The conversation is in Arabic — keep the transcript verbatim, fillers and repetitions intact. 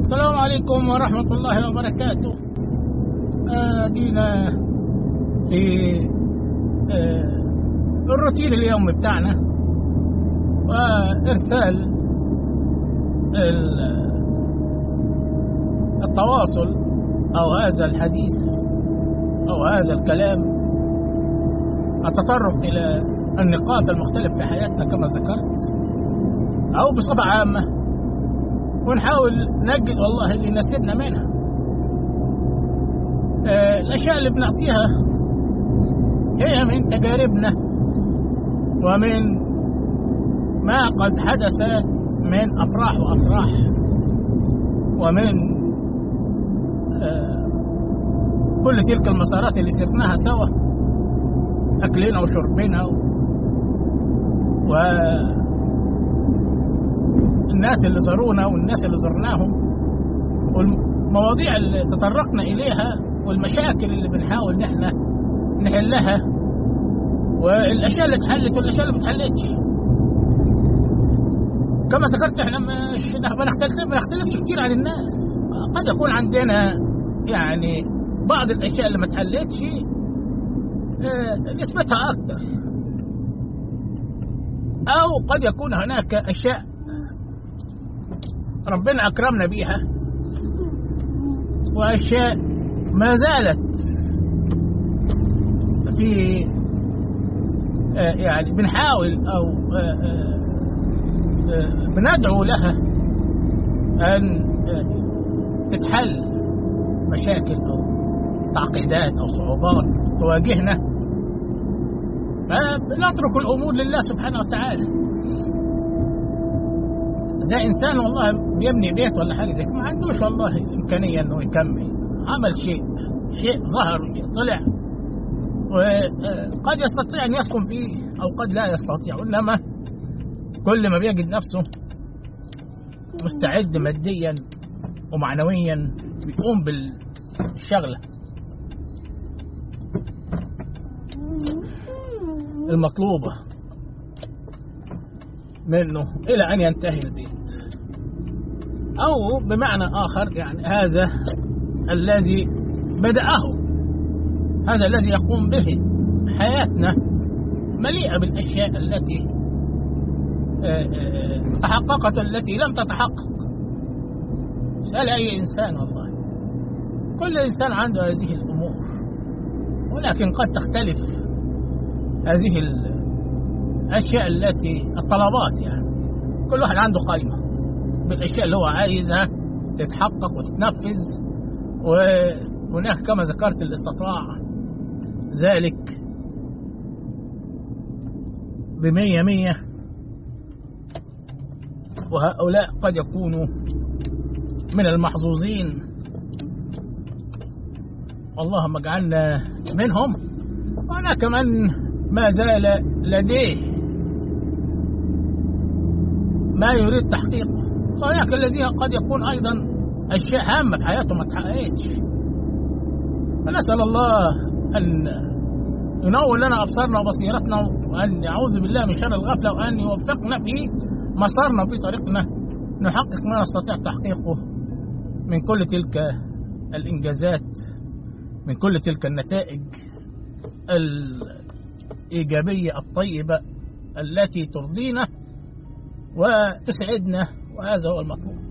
السلام عليكم ورحمة الله وبركاته. آه دينا في آه الروتين اليومي بتاعنا، وإرسال التواصل أو هذا الحديث أو هذا الكلام، التطرق إلى النقاط المختلفة في حياتنا كما ذكرت، أو بصفة عامة، ونحاول نجد والله اللي يناسبنا منها. آه الأشياء اللي بنعطيها هي من تجاربنا ومن ما قد حدث من أفراح وأفراح، ومن آه كل تلك المسارات اللي سرناها سوا، أكلنا وشربنا و الناس اللي زارونا والناس اللي زرناهم، والمواضيع اللي تطرقنا إليها، والمشاكل اللي بنحاول نحن نحلها، والأشياء اللي اتحلت والأشياء اللي ما اتحلتش. كما ذكرت احنا مش ما نختلفش كتير عن الناس. قد يكون عندنا يعني بعض الأشياء اللي ما اتحلتش نسبتها أكثر، أو قد يكون هناك أشياء ربنا أكرمنا بيها، وأشياء ما زالت في يعني بنحاول أو بندعو لها أن تتحل، مشاكل أو تعقيدات أو صعوبات تواجهنا، فبنترك الأمور لله سبحانه وتعالى. زي إنسان والله بيبني بيت ولا حاجة زي كده، ما عندوش والله إمكانية إنه يكمل، عمل شيء شيء ظهر وشيء طلع، وقد يستطيع أن يسكن فيه أو قد لا يستطيع، إنما كل ما بيجد نفسه مستعد ماديا ومعنويا بيقوم بالشغلة المطلوبة منه إلى أن ينتهي البيت. أو بمعنى آخر يعني هذا الذي بدأه، هذا الذي يقوم به، حياتنا مليئة بالأشياء التي تحققت التي لم تتحقق. سأل أي إنسان والله، كل إنسان عنده هذه الأمور، ولكن قد تختلف هذه الأشياء التي الطلبات، يعني كل واحد عنده قائمة بالأشياء اللي هو عايزها تتحقق وتتنفذ، وهناك كما ذكرت اللي استطاع ذلك بمية مية، وهؤلاء قد يكونوا من المحظوظين، اللهم اجعلنا منهم. وهناك من ما زال لديه ما يريد تحقيقه، وهناك الذين قد يكون أيضا أشياء هامة في حياتهم ما تحققتش. فنسأل الله أن ينور لنا أبصارنا وبصيرتنا، وأن يعوذ بالله من شر الغفلة، وأن يوفقنا في مسارنا في طريقنا نحقق ما نستطيع تحقيقه من كل تلك الإنجازات، من كل تلك النتائج الإيجابية الطيبة التي ترضينا وتسعدنا، وهذا هو المطلوب.